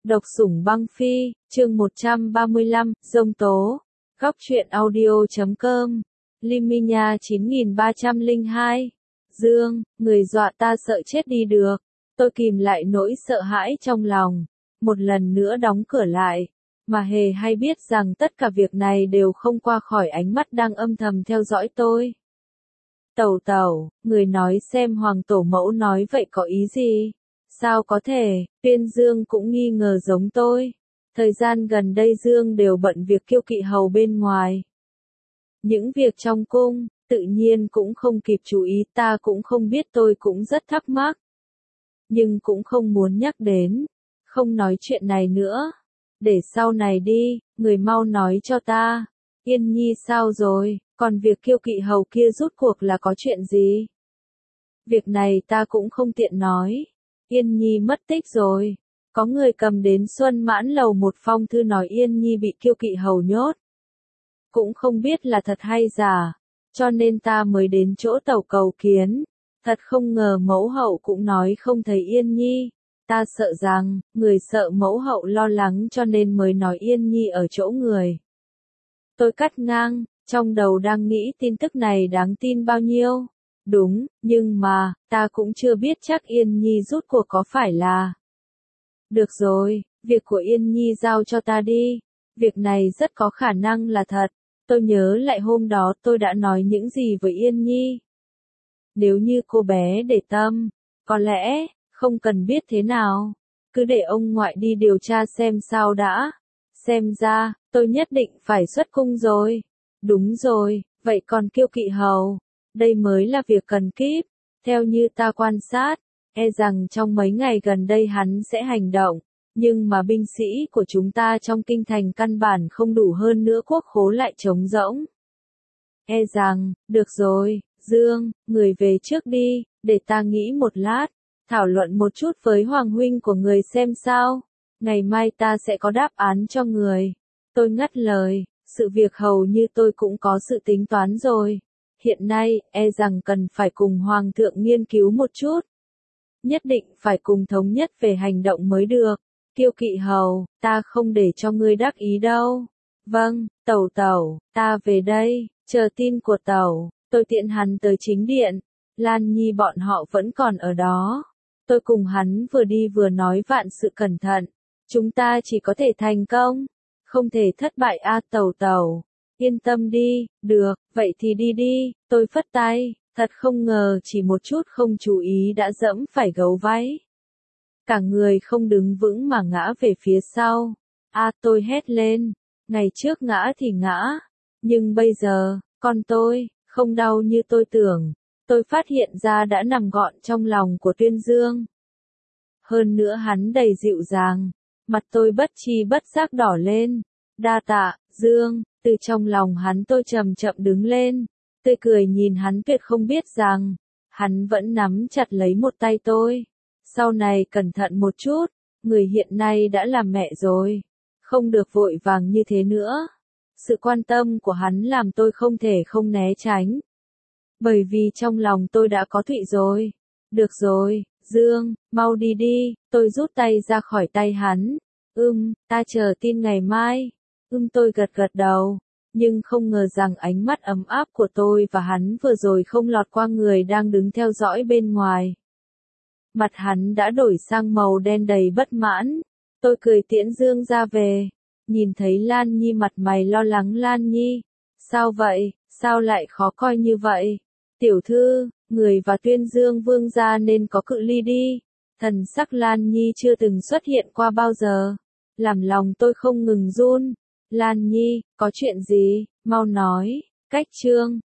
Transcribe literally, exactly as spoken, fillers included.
Độc sủng băng phi, chương một trăm ba mươi lăm, Dông tố. Góc truyện audio chấm com. Liminya chín nghìn ba trăm lẻ hai. Dương, người dọa ta sợ chết đi được. Tôi kìm lại nỗi sợ hãi trong lòng. Một lần nữa đóng cửa lại. Mà hề hay biết rằng tất cả việc này đều không qua khỏi ánh mắt đang âm thầm theo dõi tôi. Tẩu tẩu, người nói xem hoàng tổ mẫu nói vậy có ý gì? Sao có thể, Tuyên Dương cũng nghi ngờ giống tôi. Thời gian gần đây Dương đều bận việc kiêu kỵ hầu bên ngoài. Những việc trong cung, tự nhiên cũng không kịp chú ý, ta cũng không biết, tôi cũng rất thắc mắc. Nhưng cũng không muốn nhắc đến, không nói chuyện này nữa. Để sau này đi, người mau nói cho ta. Yên Nhi sao rồi, còn việc kiêu kỵ hầu kia rút cuộc là có chuyện gì? Việc này ta cũng không tiện nói. Yên Nhi mất tích rồi. Có người cầm đến Xuân Mãn Lầu một phong thư nói Yên Nhi bị kiêu kỵ hầu nhốt. Cũng không biết là thật hay giả, cho nên ta mới đến chỗ tẩu cầu kiến. Thật không ngờ mẫu hậu cũng nói không thấy Yên Nhi. Ta sợ rằng, người sợ mẫu hậu lo lắng cho nên mới nói Yên Nhi ở chỗ người. Tôi cắt ngang, trong đầu đang nghĩ tin tức này đáng tin bao nhiêu. Đúng, nhưng mà, ta cũng chưa biết chắc Yên Nhi rút cuộc có phải là. Được rồi, việc của Yên Nhi giao cho ta đi. Việc này rất có khả năng là thật. Tôi nhớ lại hôm đó tôi đã nói những gì với Yên Nhi. Nếu như cô bé để tâm, có lẽ, không cần biết thế nào. Cứ để ông ngoại đi điều tra xem sao đã. Xem ra, tôi nhất định phải xuất cung rồi. Đúng rồi, vậy còn kiêu kỵ hầu. Đây mới là việc cần kíp. Theo như ta quan sát, e rằng trong mấy ngày gần đây hắn sẽ hành động. Nhưng mà binh sĩ của chúng ta trong kinh thành căn bản không đủ, hơn nữa quốc khố lại trống rỗng. E rằng, được rồi, Dương, người về trước đi, để ta nghĩ một lát. Thảo luận một chút với Hoàng huynh của người xem sao. Ngày mai ta sẽ có đáp án cho người. Tôi ngắt lời, sự việc hầu như tôi cũng có sự tính toán rồi. Hiện nay, e rằng cần phải cùng Hoàng thượng nghiên cứu một chút. Nhất định phải cùng thống nhất về hành động mới được. Kiêu kỵ hầu, ta không để cho ngươi đắc ý đâu. Vâng, tẩu tẩu, ta về đây, chờ tin của tẩu. Tôi tiện hắn tới chính điện. Lan Nhi bọn họ vẫn còn ở đó. Tôi cùng hắn vừa đi vừa nói vạn sự cẩn thận. Chúng ta chỉ có thể thành công, không thể thất bại a tẩu tẩu. Yên tâm đi, được, vậy thì đi đi, tôi phất tay, thật không ngờ chỉ một chút không chú ý đã dẫm phải gấu váy. Cả người không đứng vững mà ngã về phía sau. A tôi hét lên, ngày trước ngã thì ngã, nhưng bây giờ, con tôi, không đau như tôi tưởng. Tôi phát hiện ra đã nằm gọn trong lòng của Tuyên Dương. Hơn nữa hắn đầy dịu dàng, mặt tôi bất chi bất giác đỏ lên. Đa tạ, Dương, từ trong lòng hắn tôi chậm chậm đứng lên, tươi cười nhìn hắn, tuyệt không biết rằng, hắn vẫn nắm chặt lấy một tay tôi. Sau này cẩn thận một chút, người hiện nay đã làm mẹ rồi, không được vội vàng như thế nữa. Sự quan tâm của hắn làm tôi không thể không né tránh. Bởi vì trong lòng tôi đã có Thụy rồi. Được rồi, Dương, mau đi đi, tôi rút tay ra khỏi tay hắn. Ừm, ta chờ tin ngày mai. Ừm tôi gật gật đầu. Nhưng không ngờ rằng ánh mắt ấm áp của tôi và hắn vừa rồi không lọt qua người đang đứng theo dõi bên ngoài. Mặt hắn đã đổi sang màu đen đầy bất mãn. Tôi cười tiễn Dương ra về. Nhìn thấy Lan Nhi mặt mày lo lắng. Lan Nhi, sao vậy, sao lại khó coi như vậy? Tiểu thư, người và Tuyên Dương vương gia nên có cự ly đi. Thần sắc Lan Nhi chưa từng xuất hiện qua bao giờ. Làm lòng tôi không ngừng run. Lan Nhi, có chuyện gì, mau nói. Cách chương,